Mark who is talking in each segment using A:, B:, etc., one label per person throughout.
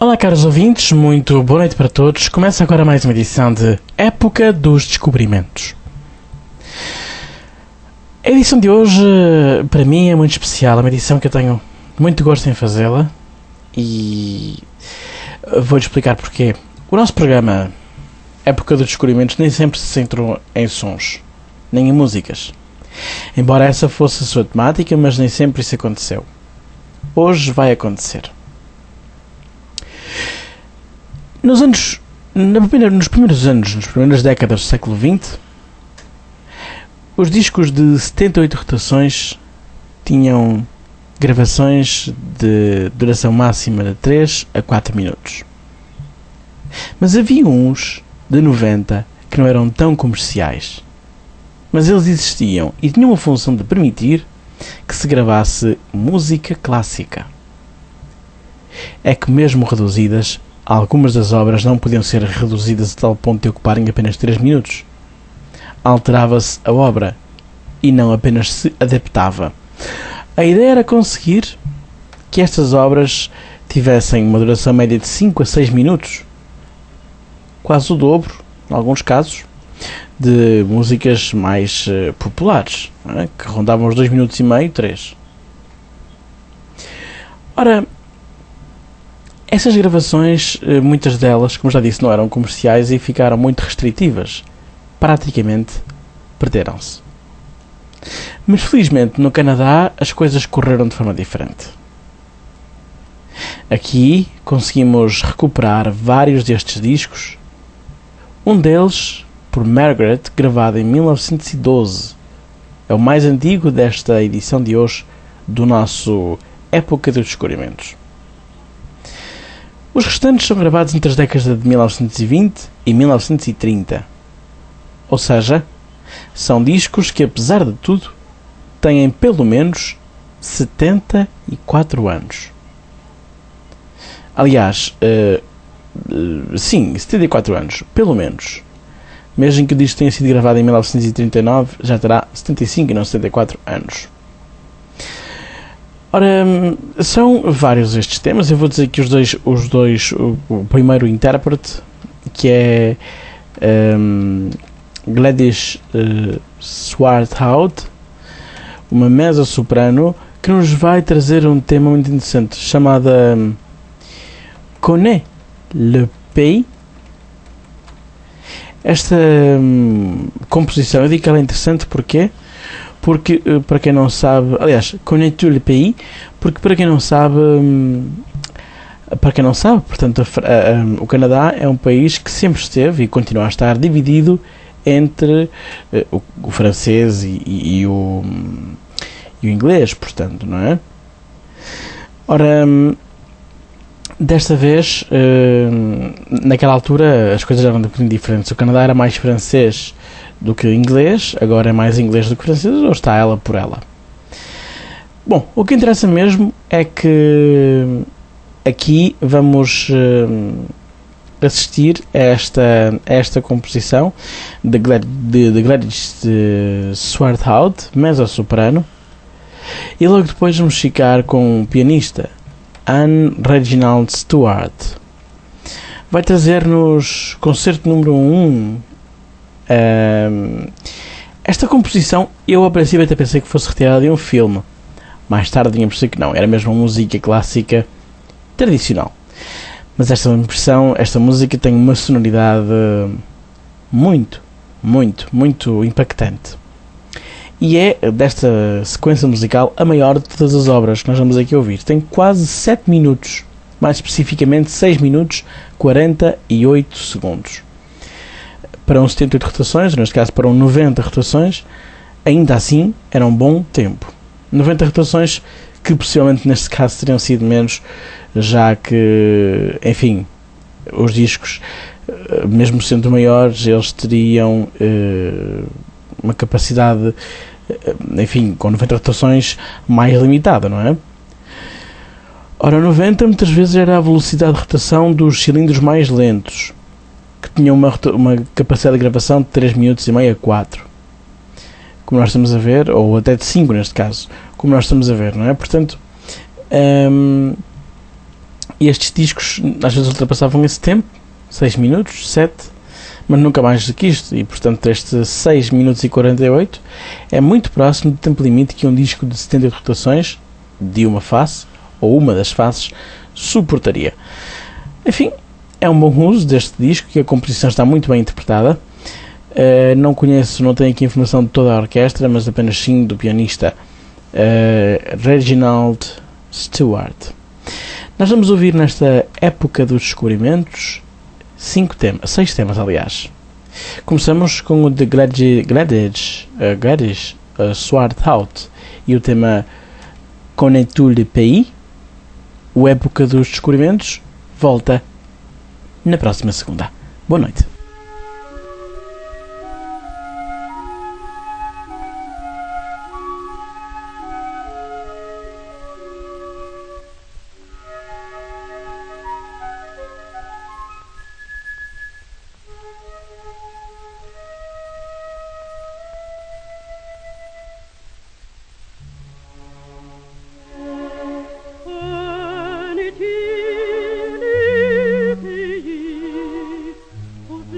A: Olá, caros ouvintes, muito boa noite para todos. Começa agora mais uma edição de Época dos Descobrimentos. A edição de hoje, para mim, é muito especial. É uma edição que eu tenho muito gosto em fazê-la e vou-lhe explicar porquê. O nosso programa Época dos Descobrimentos nem sempre se centrou em sons, nem em músicas. Embora essa fosse a sua temática, mas nem sempre isso aconteceu. Hoje vai acontecer. Nos primeiras décadas do século XX, os discos de 78 rotações tinham gravações de duração máxima de 3 a 4 minutos. Mas havia uns de 90 que não eram tão comerciais. Mas eles existiam e tinham a função de permitir que se gravasse música clássica. É que mesmo reduzidas, algumas das obras não podiam ser reduzidas a tal ponto de ocuparem apenas 3 minutos. Alterava-se a obra e não apenas se adaptava. A ideia era conseguir que estas obras tivessem uma duração média de 5 a 6 minutos, quase o dobro, em alguns casos, de músicas mais populares, não é? Que rondavam os 2 minutos e meio, 3. Ora, essas gravações, muitas delas, como já disse, não eram comerciais e ficaram muito restritivas. Praticamente perderam-se. Mas felizmente no Canadá as coisas correram de forma diferente. Aqui conseguimos recuperar vários destes discos. Um deles, por Margaret, gravado em 1912. É o mais antigo desta edição de hoje do nosso Época dos Descobrimentos. Os restantes são gravados entre as décadas de 1920 e 1930. Ou seja, são discos que, apesar de tudo, têm pelo menos 74 anos. Aliás, sim, 74 anos, pelo menos. Mesmo que o disco tenha sido gravado em 1939, já terá 75 e não 74 anos. Ora, são vários estes temas. Eu vou dizer que o primeiro intérprete, que é Gladys Swarthout, uma mezzo-soprano, que nos vai trazer um tema muito interessante, chamada Connais le Pays. Esta composição, eu digo que ela é interessante porque, para quem não sabe, aliás, Connais-tu le Pays, porque para quem não sabe, portanto, o Canadá é um país que sempre esteve e continua a estar dividido entre o francês e o inglês, portanto, não é? Ora, desta vez, naquela altura, as coisas eram um bocadinho diferentes. O Canadá era mais francês do que inglês, agora é mais inglês do que francês, ou está ela por ela? Bom, o que interessa mesmo é que aqui vamos assistir a esta composição de Gladys Swarthout, mezzo-soprano, e logo depois vamos ficar com um pianista, Anne Reginald Stewart. Vai trazer-nos concerto número 1. Esta composição, eu a princípio até pensei que fosse retirada de um filme. Mais tarde vinha a perceber que não, era mesmo uma música clássica tradicional. Mas esta música tem uma sonoridade muito, muito, muito impactante. E é, desta sequência musical, a maior de todas as obras que nós vamos aqui ouvir. Tem quase 7 minutos, mais especificamente 6 minutos 48 segundos. Para um 78 rotações, neste caso para um 90 rotações, ainda assim era um bom tempo. 90 rotações que possivelmente neste caso teriam sido menos, já que, enfim, os discos, mesmo sendo maiores, eles teriam uma capacidade, enfim, com 90 rotações mais limitada, não é? Ora, 90 muitas vezes era a velocidade de rotação dos cilindros mais lentos, que tinham uma capacidade de gravação de 3 minutos e meio a 4, como nós estamos a ver, ou até de 5 neste caso, como nós estamos a ver, não é? Portanto, E estes discos às vezes ultrapassavam esse tempo, 6 minutos, 7, mas nunca mais do que isto, e portanto este 6 minutos e 48 é muito próximo do tempo limite que um disco de 78 rotações, de uma face, ou uma das faces, suportaria. Enfim, é um bom uso deste disco e a composição está muito bem interpretada. Não tenho aqui informação de toda a orquestra, mas apenas sim do pianista Reginald Stewart. Nós vamos ouvir nesta época dos descobrimentos 6 temas, aliás. Começamos com o de Gladys Swarthout e o tema Connais-tu le pays? O Época dos Descobrimentos volta na próxima segunda. Boa noite.
B: Connais-tu le pays où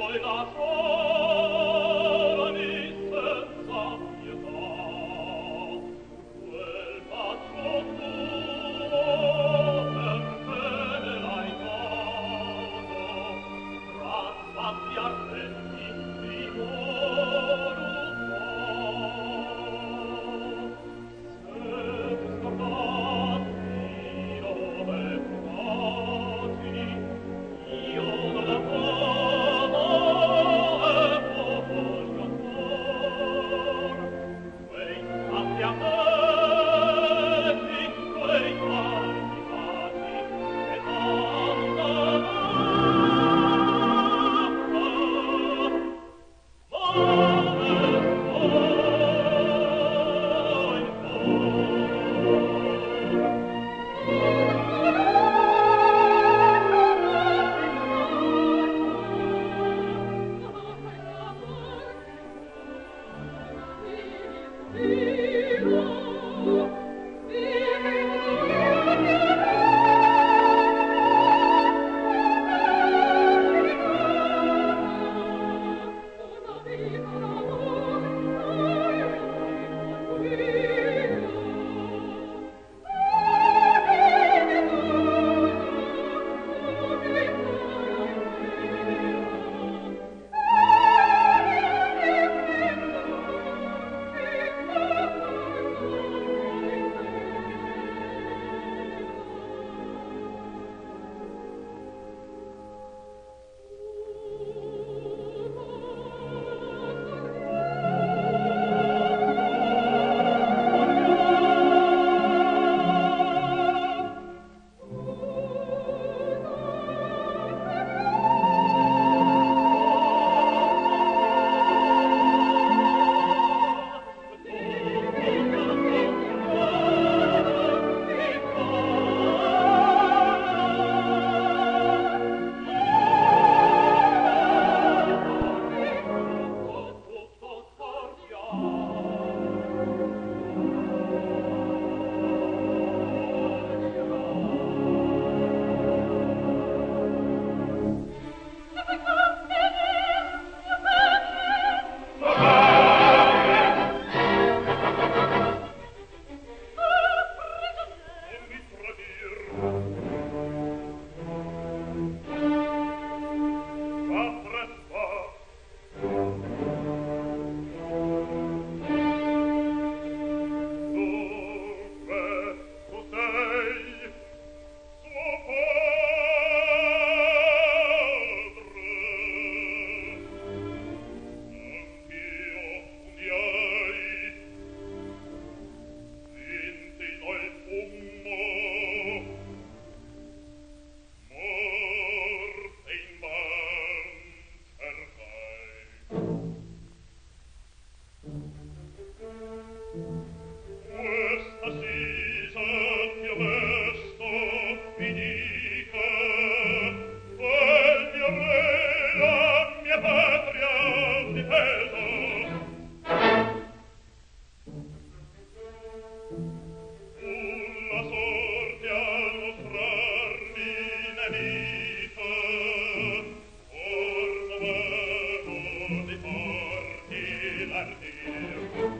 B: di forti l'ardir